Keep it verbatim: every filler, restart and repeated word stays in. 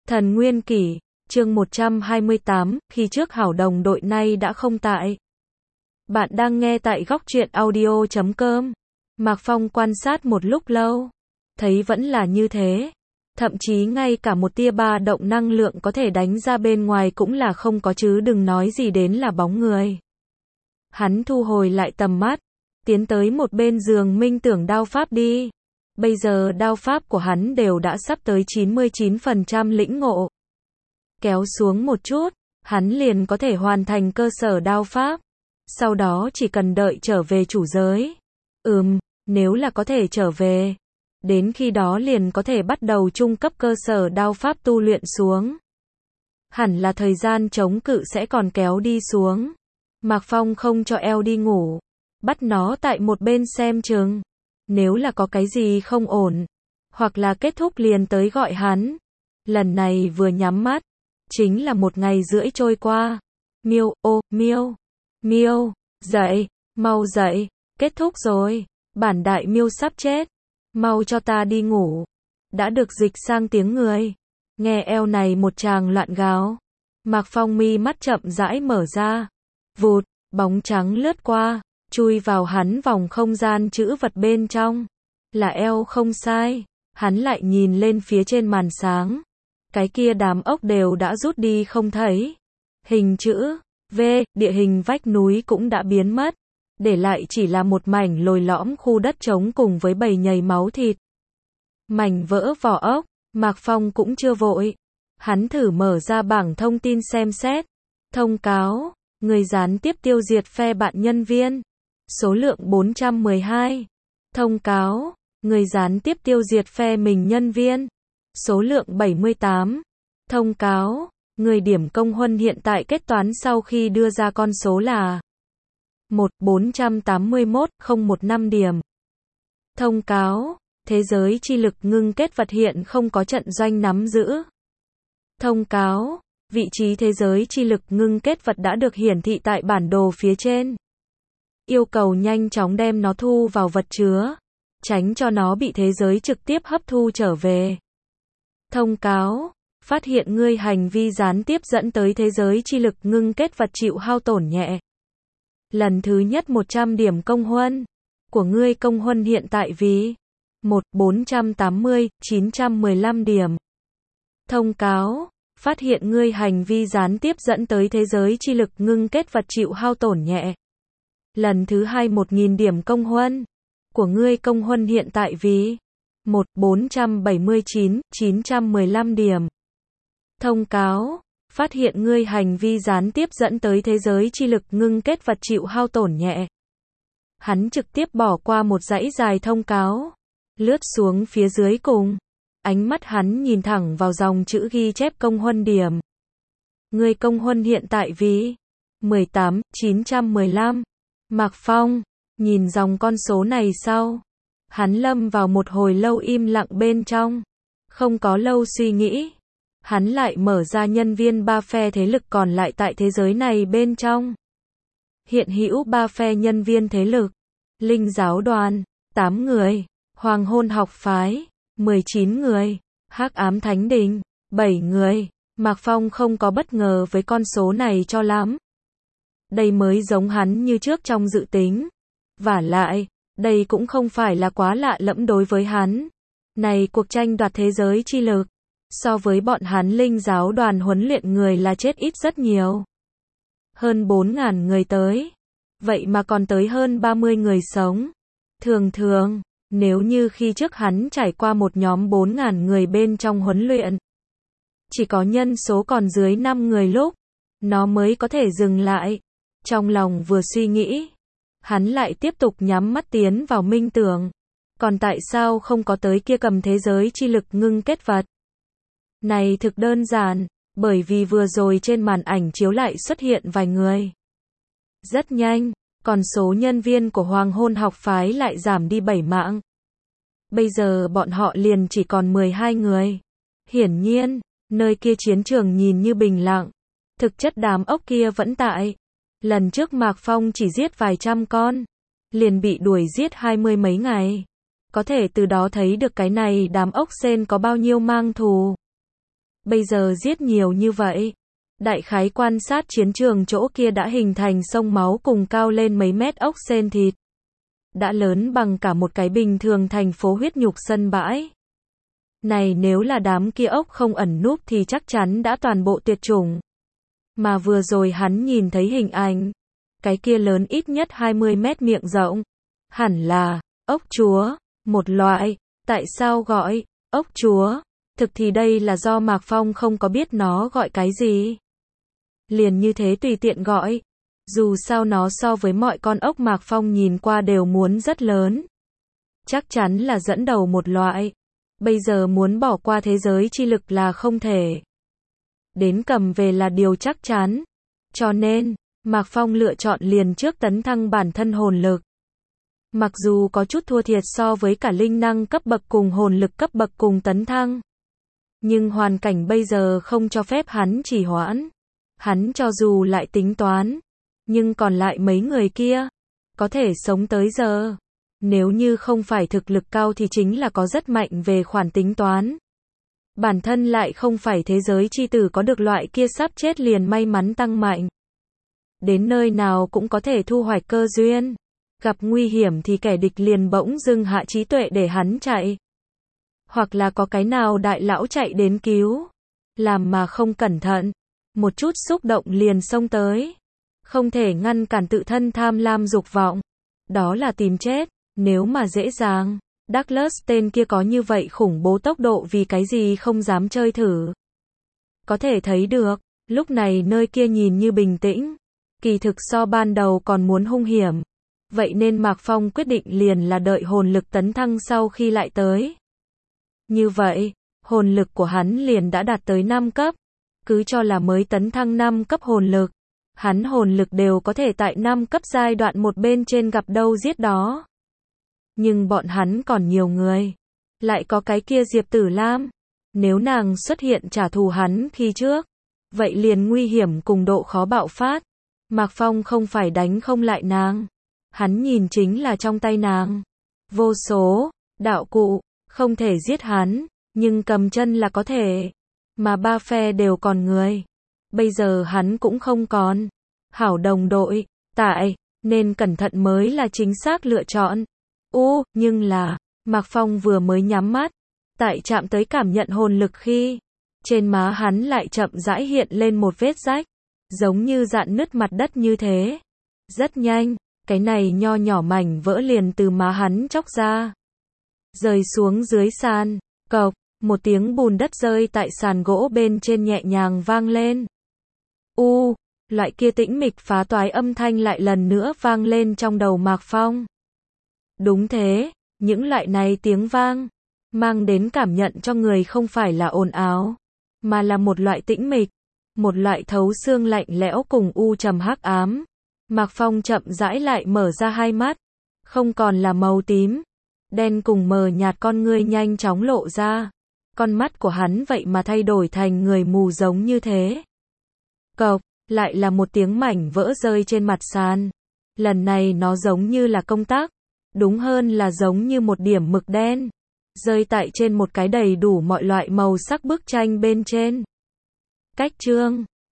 Thần Nguyên Kỷ, chương một trăm hai mươi tám, khi trước hảo đồng đội nay đã không tại. Bạn đang nghe tại góc truyện audio chấm com. Mạc Phong quan sát một lúc lâu, thấy vẫn là như thế. Thậm chí ngay cả một tia ba động năng lượng có thể đánh ra bên ngoài cũng là không có chứ đừng nói gì đến là bóng người. Hắn thu hồi lại tầm mắt, tiến tới một bên giường minh tưởng đao pháp đi. Bây giờ đao pháp của hắn đều đã sắp tới chín mươi chín phần trăm lĩnh ngộ. Kéo xuống một chút, hắn liền có thể hoàn thành cơ sở đao pháp. Sau đó chỉ cần đợi trở về chủ giới. Ừm, nếu là có thể trở về. Đến khi đó liền có thể bắt đầu trung cấp cơ sở đao pháp tu luyện xuống. Hẳn là thời gian chống cự sẽ còn kéo đi xuống. Mạc Phong không cho eo đi ngủ. Bắt nó tại một bên xem chừng. Nếu là có cái gì không ổn, hoặc là kết thúc liền tới gọi hắn. Lần này vừa nhắm mắt, chính là một ngày rưỡi trôi qua. Miêu, ô, Miêu, Miêu, dậy, mau dậy, kết thúc rồi, bản đại Miêu sắp chết, mau cho ta đi ngủ. Đã được dịch sang tiếng người. Nghe eo này một tràng loạn gáo. Mạc Phong mi mắt chậm rãi mở ra. Vụt, bóng trắng lướt qua. Chui vào hắn vòng không gian chữ vật bên trong. Là eo không sai. Hắn lại nhìn lên phía trên màn sáng. Cái kia đám ốc đều đã rút đi không thấy. Hình chữ V, địa hình vách núi cũng đã biến mất. Để lại chỉ là một mảnh lồi lõm khu đất trống cùng với bầy nhầy máu thịt. Mảnh vỡ vỏ ốc, Mạc Phong cũng chưa vội. Hắn thử mở ra bảng thông tin xem xét. Thông cáo, người gián tiếp tiêu diệt phe bạn nhân viên. Số lượng bốn trăm mười hai. Thông cáo, người gián tiếp tiêu diệt phe mình nhân viên. Số lượng bảy mươi tám. Thông cáo, người điểm công huân hiện tại kết toán sau khi đưa ra con số là một bốn trăm tám mươi mốt nghìn không trăm mười lăm điểm. Thông cáo, thế giới chi lực ngưng kết vật hiện không có trận doanh nắm giữ. Thông cáo, vị trí thế giới chi lực ngưng kết vật đã được hiển thị tại bản đồ phía trên. Yêu cầu nhanh chóng đem nó thu vào vật chứa, tránh cho nó bị thế giới trực tiếp hấp thu trở về. Thông cáo, phát hiện ngươi hành vi gián tiếp dẫn tới thế giới chi lực ngưng kết vật chịu hao tổn nhẹ. Lần thứ nhất một trăm điểm công huân của ngươi công huân hiện tại vì một bốn trăm tám mươi nghìn chín trăm mười lăm điểm. Thông cáo, phát hiện ngươi hành vi gián tiếp dẫn tới thế giới chi lực ngưng kết vật chịu hao tổn nhẹ. Lần thứ hai một nghìn điểm công huân của ngươi công huân hiện tại vì một bốn trăm bảy mươi chín nghìn chín trăm mười lăm điểm. Thông cáo, phát hiện ngươi hành vi gián tiếp dẫn tới thế giới chi lực ngưng kết vật chịu hao tổn nhẹ. Hắn trực tiếp bỏ qua một dãy dài thông cáo, lướt xuống phía dưới cùng. Ánh mắt hắn nhìn thẳng vào dòng chữ ghi chép công huân điểm. Ngươi công huân hiện tại vì mười tám nghìn chín trăm mười lăm. Mạc Phong nhìn dòng con số này sau, hắn lâm vào một hồi lâu im lặng bên trong. Không có lâu suy nghĩ, hắn lại mở ra nhân viên ba phe thế lực còn lại tại thế giới này bên trong. Hiện hữu ba phe nhân viên thế lực. Linh giáo đoàn, tám người. Hoàng hôn học phái, mười chín người. Hắc ám thánh đình, bảy người. Mạc Phong không có bất ngờ với con số này cho lắm. Đây mới giống hắn như trước trong dự tính. Vả lại, đây cũng không phải là quá lạ lẫm đối với hắn. Này cuộc tranh đoạt thế giới chi lực. So với bọn hắn linh giáo đoàn huấn luyện người là chết ít rất nhiều. Hơn bốn nghìn người tới. Vậy mà còn tới hơn ba mươi người sống. Thường thường, nếu như khi trước hắn trải qua một nhóm bốn nghìn người bên trong huấn luyện. Chỉ có nhân số còn dưới năm người lúc. Nó mới có thể dừng lại. Trong lòng vừa suy nghĩ. Hắn lại tiếp tục nhắm mắt tiến vào minh tưởng. Còn tại sao không có tới kia cầm thế giới chi lực ngưng kết vật? Này thực đơn giản, bởi vì vừa rồi trên màn ảnh chiếu lại xuất hiện vài người. Rất nhanh, còn số nhân viên của Hoàng hôn học phái lại giảm đi bảy mạng. Bây giờ bọn họ liền chỉ còn mười hai người. Hiển nhiên, nơi kia chiến trường nhìn như bình lặng. Thực chất đám ốc kia vẫn tại. Lần trước Mạc Phong chỉ giết vài trăm con. Liền bị đuổi giết hai mươi mấy ngày. Có thể từ đó thấy được cái này đám ốc sên có bao nhiêu mang thù. bây giờ giết nhiều như vậy. Đại khái quan sát chiến trường chỗ kia đã hình thành sông máu cùng cao lên mấy mét ốc sên thịt. Đã lớn bằng cả một cái bình thường thành phố huyết nhục sân bãi. Này nếu là đám kia ốc không ẩn núp thì chắc chắn đã toàn bộ tuyệt chủng. Mà vừa rồi hắn nhìn thấy hình ảnh. Cái kia lớn ít nhất hai mươi mét miệng rộng. Hẳn là, ốc chúa, một loại. Tại sao gọi, ốc chúa? Thực thì đây là do Mạc Phong không có biết nó gọi cái gì. Liền như thế tùy tiện gọi. Dù sao nó so với mọi con ốc Mạc Phong nhìn qua đều muốn rất lớn. Chắc chắn là dẫn đầu một loại. Bây giờ muốn bỏ qua thế giới chi lực là không thể. Đến cầm về là điều chắc chắn. Cho nên, Mạc Phong lựa chọn liền trước tấn thăng bản thân hồn lực. Mặc dù có chút thua thiệt so với cả linh năng cấp bậc cùng hồn lực cấp bậc cùng tấn thăng. Nhưng hoàn cảnh bây giờ không cho phép hắn trì hoãn. Hắn cho dù lại tính toán. Nhưng còn lại mấy người kia. Có thể sống tới giờ. Nếu như không phải thực lực cao thì chính là có rất mạnh về khoản tính toán. Bản thân lại không phải thế giới chi tử có được loại kia sắp chết liền may mắn tăng mạnh. Đến nơi nào cũng có thể thu hoạch cơ duyên. Gặp nguy hiểm thì kẻ địch liền bỗng dưng hạ trí tuệ để hắn chạy. Hoặc là có cái nào đại lão chạy đến cứu. Làm mà không cẩn thận. Một chút xúc động liền xông tới. Không thể ngăn cản tự thân tham lam dục vọng. Đó là tìm chết. Nếu mà dễ dàng. Douglas tên kia có như vậy khủng bố tốc độ vì cái gì không dám chơi thử. Có thể thấy được. Lúc này nơi kia nhìn như bình tĩnh. Kỳ thực so ban đầu còn muốn hung hiểm. Vậy nên Mạc Phong quyết định liền là đợi hồn lực tấn thăng sau khi lại tới. Như vậy, hồn lực của hắn liền đã đạt tới năm cấp. Cứ cho là mới tấn thăng năm cấp hồn lực. Hắn hồn lực đều có thể tại năm cấp giai đoạn một bên trên gặp đâu giết đó. Nhưng bọn hắn còn nhiều người. Lại có cái kia Diệp Tử Lam. Nếu nàng xuất hiện trả thù hắn khi trước. Vậy liền nguy hiểm cùng độ khó bạo phát. Mạc Phong không phải đánh không lại nàng. Hắn nhìn chính là trong tay nàng. Vô số, đạo cụ, không thể giết hắn. Nhưng cầm chân là có thể. Mà ba phe đều còn người. Bây giờ hắn cũng không còn. Hảo đồng đội, tại, nên cẩn thận mới là chính xác lựa chọn. U, nhưng là, Mạc Phong vừa mới nhắm mắt. Tại chạm tới cảm nhận hồn lực khi. Trên má hắn lại chậm rãi hiện lên một vết rách. Giống như dạn nứt mặt đất như thế. Rất nhanh, cái này nho nhỏ mảnh vỡ liền từ má hắn chóc ra. Rơi xuống dưới sàn, cộc, một tiếng bùn đất rơi tại sàn gỗ bên trên nhẹ nhàng vang lên. U, loại kia tĩnh mịch phá toái âm thanh lại lần nữa vang lên trong đầu Mạc Phong. Đúng thế, những loại này tiếng vang, mang đến cảm nhận cho người không phải là ồn ào, mà là một loại tĩnh mịch. Một loại thấu xương lạnh lẽo cùng u trầm hắc ám. Mạc Phong chậm rãi lại mở ra hai mắt. Không còn là màu tím. Đen cùng mờ nhạt con ngươi nhanh chóng lộ ra. Con mắt của hắn vậy mà thay đổi thành người mù giống như thế. Cộc, lại là một tiếng mảnh vỡ rơi trên mặt sàn. Lần này nó giống như là công tắc. Đúng hơn là giống như một điểm mực đen. Rơi tại trên một cái đầy đủ mọi loại màu sắc bức tranh bên trên. Cách chương